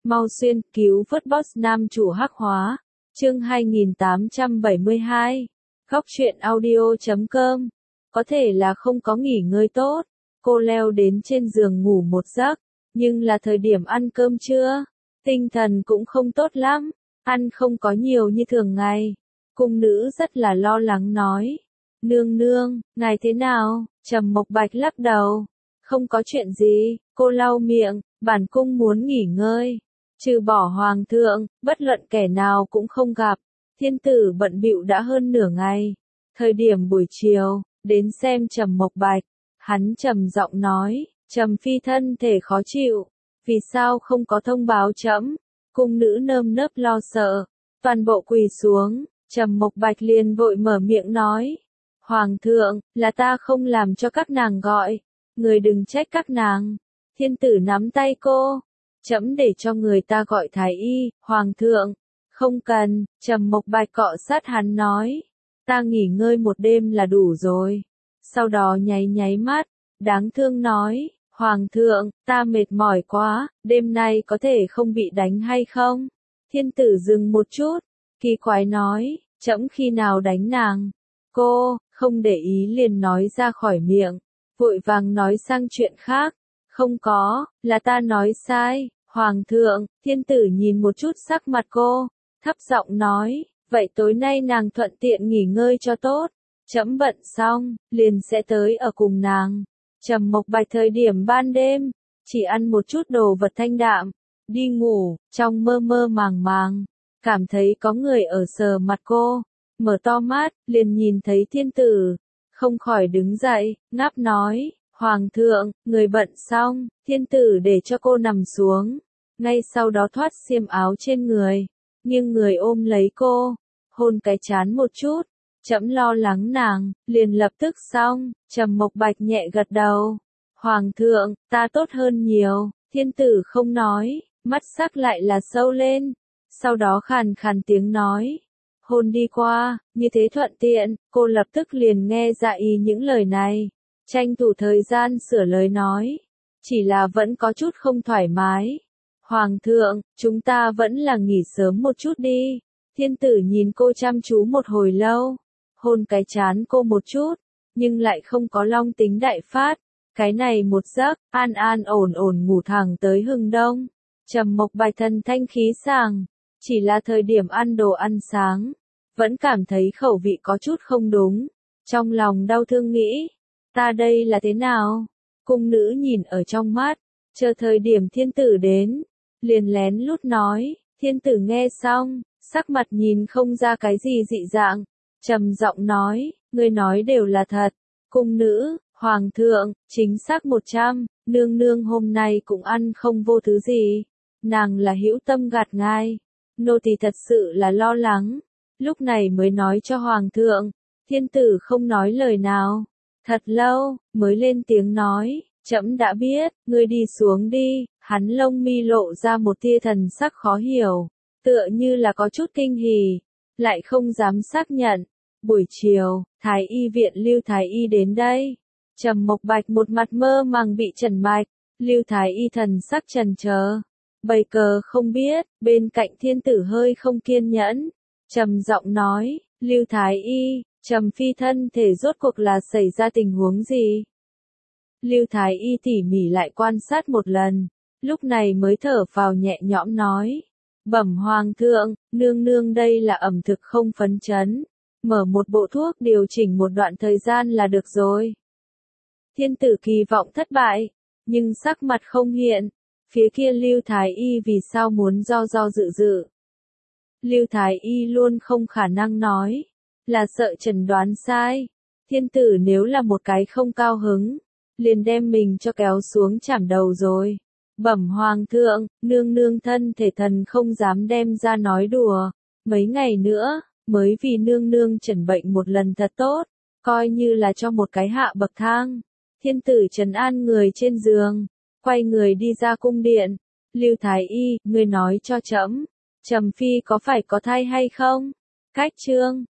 Mau xuyên, cứu vớt boss nam chủ hắc hóa. Chương 2872. Góc truyện audio.com. Có thể là không có nghỉ ngơi tốt, cô leo đến trên giường ngủ một giấc, nhưng là thời điểm ăn cơm trưa, tinh thần cũng không tốt lắm, ăn không có nhiều như thường ngày. Cung nữ rất là lo lắng nói, nương nương, ngài thế nào? Trầm Mộc Bạch lắc đầu, không có chuyện gì, cô lau miệng, bản cung muốn nghỉ ngơi. Trừ bỏ hoàng thượng, bất luận kẻ nào cũng không gặp. Thiên tử bận bịu đã hơn nửa ngày. Thời điểm buổi chiều, đến xem Trầm Mộc Bạch, hắn trầm giọng nói, Trầm phi thân thể khó chịu, vì sao không có thông báo trẫm? Cung nữ nơm nớp lo sợ, toàn bộ quỳ xuống. Trầm Mộc Bạch liền vội mở miệng nói, hoàng thượng, là ta không làm cho các nàng gọi, người đừng trách các nàng. Thiên tử nắm tay cô, trẫm để cho người ta gọi thái y. Hoàng thượng, không cần. Trầm Mộc Bạch cọ sát hắn nói, ta nghỉ ngơi một đêm là đủ rồi. Sau đó nháy nháy mắt, đáng thương nói, hoàng thượng, ta mệt mỏi quá, đêm nay có thể không bị đánh hay không? Thiên tử dừng một chút, kỳ quái nói, trẫm khi nào đánh nàng? Cô, không để ý liền nói ra khỏi miệng, vội vàng nói sang chuyện khác, không có, là ta nói sai. Hoàng thượng, thiên tử nhìn một chút sắc mặt cô, thấp giọng nói, vậy tối nay nàng thuận tiện nghỉ ngơi cho tốt, trẫm bận xong, liền sẽ tới ở cùng nàng. Trầm Mộc Bạch thời điểm ban đêm, chỉ ăn một chút đồ vật thanh đạm, đi ngủ, trong mơ mơ màng màng, cảm thấy có người ở sờ mặt cô, mở to mắt, liền nhìn thấy thiên tử, không khỏi đứng dậy, ngáp nói, hoàng thượng, người bận xong, thiên tử để cho cô nằm xuống, ngay sau đó thoát xiêm áo trên người, nhưng người ôm lấy cô, hôn cái trán một chút, trẫm lo lắng nàng, liền lập tức xong. Trầm Mộc Bạch nhẹ gật đầu, hoàng thượng, ta tốt hơn nhiều. Thiên tử không nói, mắt sắc lại là sâu lên, sau đó khàn khàn tiếng nói, hôn đi qua, như thế thuận tiện. Cô lập tức liền nghe dạ ý những lời này, tranh thủ thời gian sửa lời nói, chỉ là vẫn có chút không thoải mái. Hoàng thượng, chúng ta vẫn là nghỉ sớm một chút đi. Thiên tử nhìn cô chăm chú một hồi lâu, hôn cái trán cô một chút, nhưng lại không có long tính đại phát. Cái này một giấc, an an ổn ổn ngủ thẳng tới hừng đông. Trầm Mộc Bạch thần thanh khí sảng, chỉ là thời điểm ăn đồ ăn sáng, vẫn cảm thấy khẩu vị có chút không đúng. Trong lòng đau thương nghĩ, ta đây là thế nào? Cung nữ nhìn ở trong mắt, chờ thời điểm thiên tử đến, liền lén lút nói. Thiên tử nghe xong, sắc mặt nhìn không ra cái gì dị dạng, trầm giọng nói, ngươi nói đều là thật. Cung nữ, hoàng thượng, chính xác 100, nương nương hôm nay cũng ăn không vô thứ gì, nàng là hữu tâm gạt ngài, nô tỳ thật sự là lo lắng, lúc này mới nói cho hoàng thượng. Thiên tử không nói lời nào, thật lâu, mới lên tiếng nói, trẫm đã biết, ngươi đi xuống đi. Hắn lông mi lộ ra một tia thần sắc khó hiểu, tựa như là có chút kinh hỉ, lại không dám xác nhận. Buổi chiều, Thái y viện Lưu Thái y đến đây. Trầm Mộc Bạch một mặt mơ màng bị trần mạch, Lưu Thái y thần sắc trần chờ, bày cờ không biết. Bên cạnh thiên tử hơi không kiên nhẫn, trầm giọng nói, Lưu Thái y, Trầm phi thân thể rốt cuộc là xảy ra tình huống gì? Lưu Thái y tỉ mỉ lại quan sát một lần, lúc này mới thở vào nhẹ nhõm nói, bẩm hoàng thượng, nương nương đây là ẩm thực không phấn chấn, mở một bộ thuốc điều chỉnh một đoạn thời gian là được rồi. Thiên tử kỳ vọng thất bại, nhưng sắc mặt không hiện. Phía kia Lưu Thái y vì sao muốn do dự dự. Lưu Thái y luôn không khả năng nói, là sợ chẩn đoán sai. Thiên tử nếu là một cái không cao hứng, liền đem mình cho kéo xuống chảm đầu rồi. Bẩm hoàng thượng, nương nương thân thể thần không dám đem ra nói đùa, mấy ngày nữa, mới vì nương nương chẩn bệnh một lần thật tốt, coi như là cho một cái hạ bậc thang. Thiên tử trấn an người trên giường, quay người đi ra cung điện. Lưu Thái y, ngươi nói cho trẫm, Trầm phi có phải có thai hay không? Cách chương